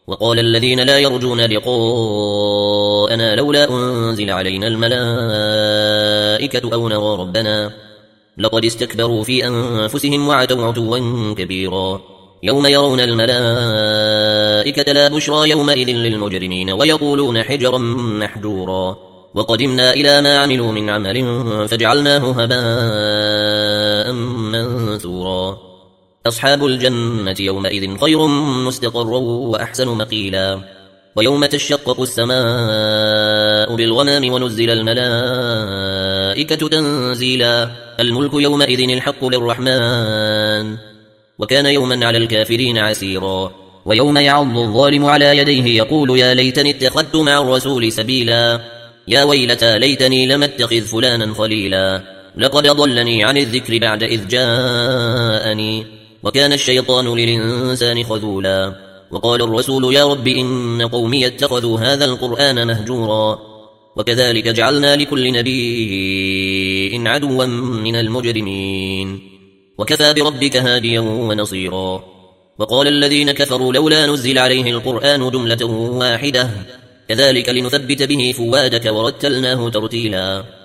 وقال الذين لا يرجون لقاءنا لولا أنزل علينا الملائكة أو نرى ربنا لقد استكبروا في أنفسهم وعتوا عتوا كبيرا يوم يرون الملائكة لا بشرى يومئذ للمجرمين ويقولون حجرا محجورا وقدمنا إلى ما عملوا من عمل فجعلناه هباء منثورا أصحاب الجنة يومئذ خير مستقرا وأحسن مقيلا ويوم تشقق السماء بالغمام ونزل الملائكة تنزيلا الملك يومئذ الحق للرحمن وكان يوما على الكافرين عسيرا ويوم يعض الظالم على يديه يقول يا ليتني اتخذت مع الرسول سبيلا يا ويلتى ليتني لم اتخذ فلانا خليلا لقد ضلني عن الذكر بعد إذ جاءني وكان الشيطان للإنسان خذولا وقال الرسول يا رب إن قومي اتخذوا هذا القرآن مهجورا وكذلك جعلنا لكل نبي عدوا من المجرمين وكفى بربك هاديا ونصيرا وقال الذين كفروا لولا نزل عليه القرآن جملة واحدة كذلك لنثبت به فؤادك ورتلناه ترتيلا